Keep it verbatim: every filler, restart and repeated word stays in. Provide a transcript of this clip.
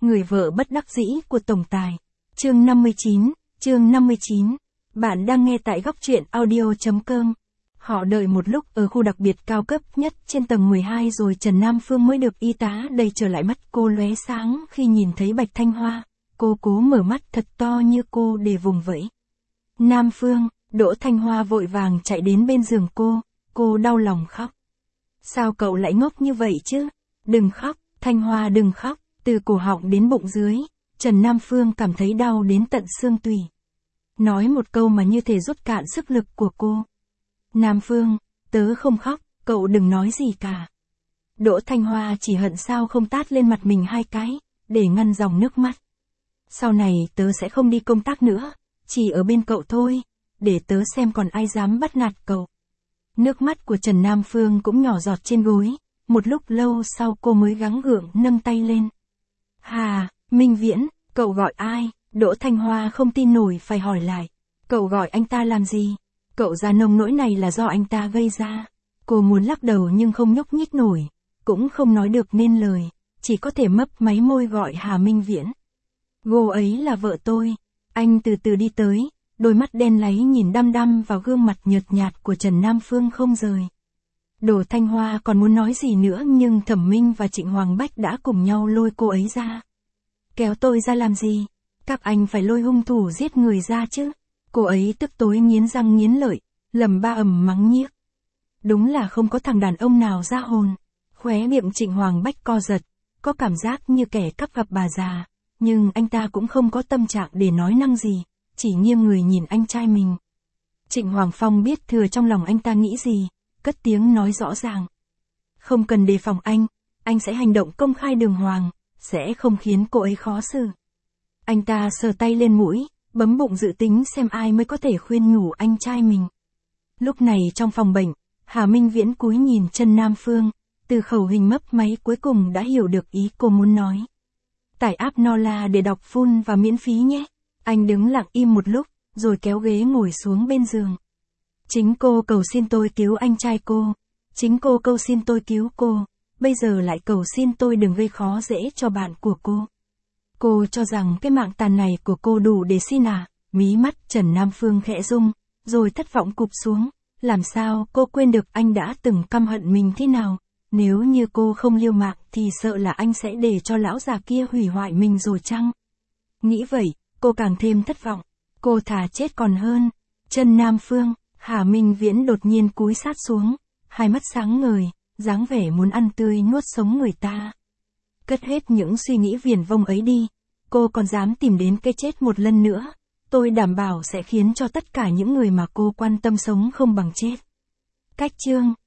Người vợ bất đắc dĩ của tổng tài. Chương năm mươi chín, chương năm mươi chín. Bạn đang nghe tại góc truyện audio chấm com. Họ đợi một lúc ở khu đặc biệt cao cấp nhất trên tầng mười hai rồi Trần Nam Phương mới được y tá đẩy trở lại. Mắt cô lóe sáng khi nhìn thấy Bạch Thanh Hoa. Cô cố mở mắt thật to như cô để vùng vẫy. Nam Phương, Đỗ Thanh Hoa vội vàng chạy đến bên giường cô. Cô đau lòng khóc. Sao cậu lại ngốc như vậy chứ? Đừng khóc, Thanh Hoa đừng khóc. Từ cổ họng đến bụng dưới, Trần Nam Phương cảm thấy đau đến tận xương tủy. Nói một câu mà như thể rút cạn sức lực của cô. Nam Phương, tớ không khóc, cậu đừng nói gì cả. Đỗ Thanh Hoa chỉ hận sao không tát lên mặt mình hai cái, để ngăn dòng nước mắt. Sau này tớ sẽ không đi công tác nữa, chỉ ở bên cậu thôi, để tớ xem còn ai dám bắt nạt cậu. Nước mắt của Trần Nam Phương cũng nhỏ giọt trên gối, một lúc lâu sau cô mới gắng gượng nâng tay lên. Hà, Minh Viễn, cậu gọi ai? Đỗ Thanh Hoa không tin nổi phải hỏi lại. Cậu gọi anh ta làm gì? Cậu ra nông nỗi này là do anh ta gây ra. Cô muốn lắc đầu nhưng không nhúc nhích nổi, cũng không nói được nên lời, chỉ có thể mấp máy môi gọi Hà Minh Viễn. Cô ấy là vợ tôi. Anh từ từ đi tới, đôi mắt đen láy nhìn đăm đăm vào gương mặt nhợt nhạt của Trần Nam Phương không rời. Đỗ Thanh Hoa còn muốn nói gì nữa nhưng Thẩm Minh và Trịnh Hoàng Bách đã cùng nhau lôi cô ấy ra. Kéo tôi ra làm gì? Các anh phải lôi hung thủ giết người ra chứ. Cô ấy tức tối nghiến răng nghiến lợi, lầm ba ầm mắng nhiếc. Đúng là không có thằng đàn ông nào ra hồn. Khóe miệng Trịnh Hoàng Bách co giật, có cảm giác như kẻ cắp gặp bà già, nhưng anh ta cũng không có tâm trạng để nói năng gì, chỉ nghiêng người nhìn anh trai mình. Trịnh Hoàng Phong biết thừa trong lòng anh ta nghĩ gì, cất tiếng nói rõ ràng. Không cần đề phòng anh, anh sẽ hành động công khai đường hoàng, sẽ không khiến cô ấy khó xử. Anh ta sờ tay lên mũi, bấm bụng dự tính xem ai mới có thể khuyên nhủ anh trai mình. Lúc này trong phòng bệnh, Hà Minh Viễn cúi nhìn Trần Nam Phương, từ khẩu hình mấp máy cuối cùng đã hiểu được ý cô muốn nói. Tải app Nola để đọc full và miễn phí nhé. Anh đứng lặng im một lúc, rồi kéo ghế ngồi xuống bên giường. Chính cô cầu xin tôi cứu anh trai cô. Chính cô cầu xin tôi cứu cô. Bây giờ lại cầu xin tôi đừng gây khó dễ cho bạn của cô. Cô cho rằng cái mạng tàn này của cô đủ để xin à? Mí mắt Trần Nam Phương khẽ rung, rồi thất vọng cụp xuống. Làm sao cô quên được anh đã từng căm hận mình thế nào? Nếu như cô không liều mạng thì sợ là anh sẽ để cho lão già kia hủy hoại mình rồi chăng? Nghĩ vậy, cô càng thêm thất vọng. Cô thà chết còn hơn. Trần Nam Phương, Hà Minh Viễn đột nhiên cúi sát xuống, hai mắt sáng ngời, dáng vẻ muốn ăn tươi nuốt sống người ta. Cất hết những suy nghĩ viển vông ấy đi, cô còn dám tìm đến cái chết một lần nữa, tôi đảm bảo sẽ khiến cho tất cả những người mà cô quan tâm sống không bằng chết. Cách chương